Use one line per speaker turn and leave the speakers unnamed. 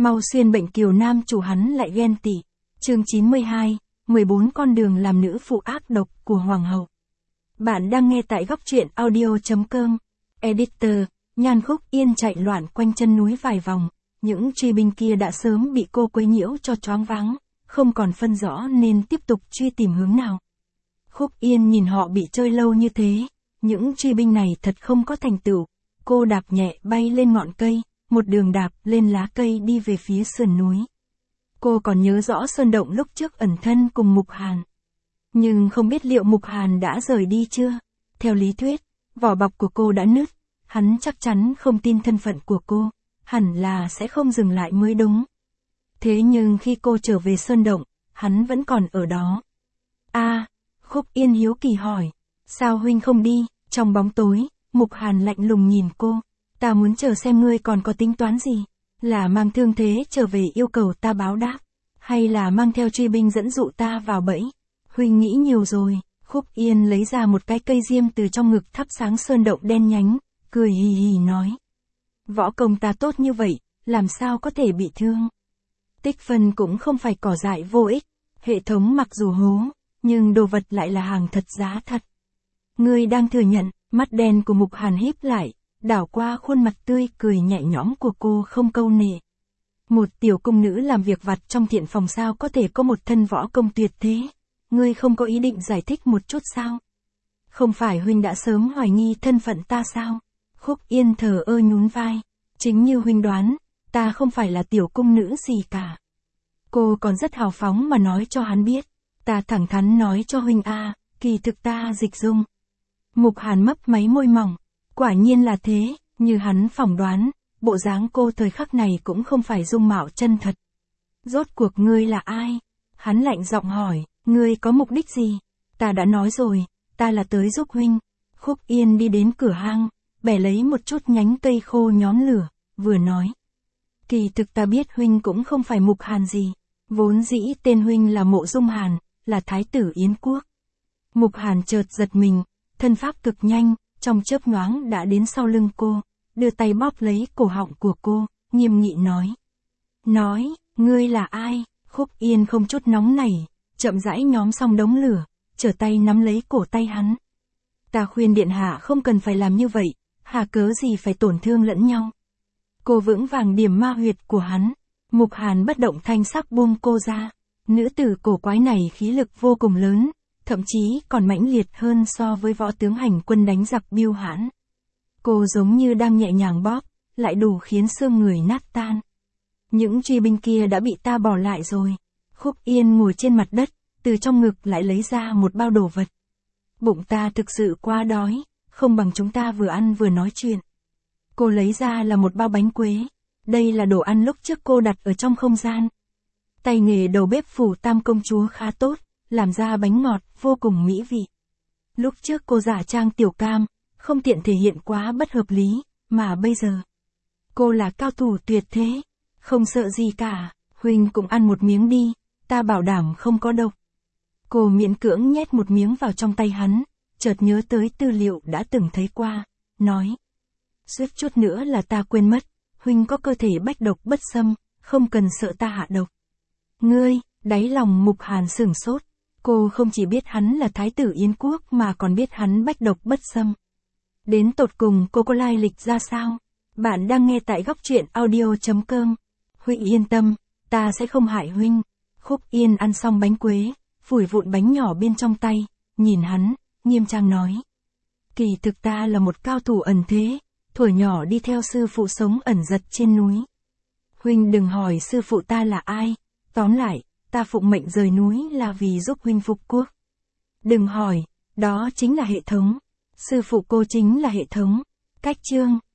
Mau xuyên bệnh kiều nam chủ hắn lại ghen tị. Chương 92, 14 con đường làm nữ phụ ác độc của hoàng hậu. Bạn đang nghe tại góc truyện audio.com. Editor, Nhan Khúc Yên chạy loạn quanh chân núi vài vòng, những truy binh kia đã sớm bị cô quấy nhiễu cho choáng váng, không còn phân rõ nên tiếp tục truy tìm hướng nào. Khúc Yên nhìn họ bị chơi lâu như thế, những truy binh này thật không có thành tựu. Cô đạp nhẹ bay lên ngọn cây, một đường đạp lên lá cây đi về phía sườn núi. Cô còn nhớ rõ sơn động lúc trước ẩn thân cùng Mục Hàn. Nhưng không biết liệu Mục Hàn đã rời đi chưa? Theo lý thuyết, vỏ bọc của cô đã nứt, hắn chắc chắn không tin thân phận của cô, hẳn là sẽ không dừng lại mới đúng. Thế nhưng khi cô trở về sơn động, hắn vẫn còn ở đó. Khúc Yên hiếu kỳ hỏi, sao huynh không đi? Trong bóng tối, Mục Hàn lạnh lùng nhìn cô, ta muốn chờ xem ngươi còn có tính toán gì, là mang thương thế trở về yêu cầu ta báo đáp, hay là mang theo truy binh dẫn dụ ta vào bẫy? Huynh nghĩ nhiều rồi. Khúc Yên lấy ra một cái cây diêm từ trong ngực thắp sáng sơn động đen nhánh, cười hì hì nói. Võ công ta tốt như vậy, làm sao có thể bị thương? Tích phân cũng không phải cỏ dại vô ích, hệ thống mặc dù hố, nhưng đồ vật lại là hàng thật giá thật. Ngươi đang thừa nhận? Mắt đen của Mục Hàn híp lại, đảo qua khuôn mặt tươi cười nhẹ nhõm của cô không câu nệ. Một tiểu cung nữ làm việc vặt trong thiện phòng sao có thể có một thân võ công tuyệt thế? Ngươi không có ý định giải thích một chút sao? Không phải huynh đã sớm hoài nghi thân phận ta sao? Khúc Yên thờ ơ nhún vai. Chính như huynh đoán, ta không phải là tiểu cung nữ gì cả. Cô còn rất hào phóng mà nói cho hắn biết. Ta thẳng thắn nói cho huynh kỳ thực ta dịch dung. Mục Hàn mấp máy môi mỏng. Quả nhiên là thế, như hắn phỏng đoán, bộ dáng cô thời khắc này cũng không phải dung mạo chân thật. Rốt cuộc ngươi là ai? Hắn lạnh giọng hỏi, ngươi có mục đích gì? Ta đã nói rồi, ta là tới giúp huynh. Khúc Yên đi đến cửa hang, bẻ lấy một chút nhánh cây khô nhóm lửa, vừa nói. Kỳ thực ta biết huynh cũng không phải Mục Hàn gì, vốn dĩ tên huynh là Mộ Dung Hàn, là thái tử Yến Quốc. Mục Hàn chợt giật mình, thân pháp cực nhanh, trong chớp nhoáng đã đến sau lưng cô, đưa tay bóp lấy cổ họng của cô, nghiêm nghị nói. Ngươi là ai? Khúc Yên không chút nóng nảy, chậm rãi nhóm xong đống lửa, trở tay nắm lấy cổ tay hắn. Ta khuyên điện hạ không cần phải làm như vậy, hà cớ gì phải tổn thương lẫn nhau. Cô vững vàng điểm ma huyệt của hắn. Mục Hàn bất động thanh sắc buông cô ra. Nữ tử cổ quái này khí lực vô cùng lớn, thậm chí còn mãnh liệt hơn so với võ tướng hành quân đánh giặc Bưu Hãn. Cô giống như đang nhẹ nhàng bóp, lại đủ khiến xương người nát tan. Những truy binh kia đã bị ta bỏ lại rồi. Khúc Yên ngồi trên mặt đất, từ trong ngực lại lấy ra một bao đồ vật. Bụng ta thực sự quá đói, không bằng chúng ta vừa ăn vừa nói chuyện. Cô lấy ra là một bao bánh quế. Đây là đồ ăn lúc trước cô đặt ở trong không gian. Tay nghề đầu bếp Phủ Tam công chúa khá tốt, làm ra bánh ngọt vô cùng mỹ vị. Lúc trước cô giả trang tiểu cam, không tiện thể hiện quá bất hợp lý, mà bây giờ cô là cao thủ tuyệt thế, không sợ gì cả. Huynh cũng ăn một miếng đi, ta bảo đảm không có độc. Cô miễn cưỡng nhét một miếng vào trong tay hắn, chợt nhớ tới tư liệu đã từng thấy qua, nói. Suýt chút nữa là ta quên mất, huynh có cơ thể bách độc bất xâm, không cần sợ ta hạ độc. Ngươi, đáy lòng Mục Hàn sửng sốt, cô không chỉ biết hắn là thái tử Yến Quốc mà còn biết hắn bách độc bất xâm. Đến tột cùng cô có lai lịch ra sao? Bạn đang nghe tại góc truyện audio.com. Huynh yên tâm, ta sẽ không hại huynh. Khúc Yên ăn xong bánh quế, phủi vụn bánh nhỏ bên trong tay, nhìn hắn, nghiêm trang nói. Kỳ thực ta là một cao thủ ẩn thế, thuở nhỏ đi theo sư phụ sống ẩn giật trên núi. Huynh đừng hỏi sư phụ ta là ai, tóm lại, ta phụng mệnh rời núi là vì giúp huynh phục quốc. Đừng hỏi, đó chính là hệ thống. Sư phụ cô chính là hệ thống. Cách chương.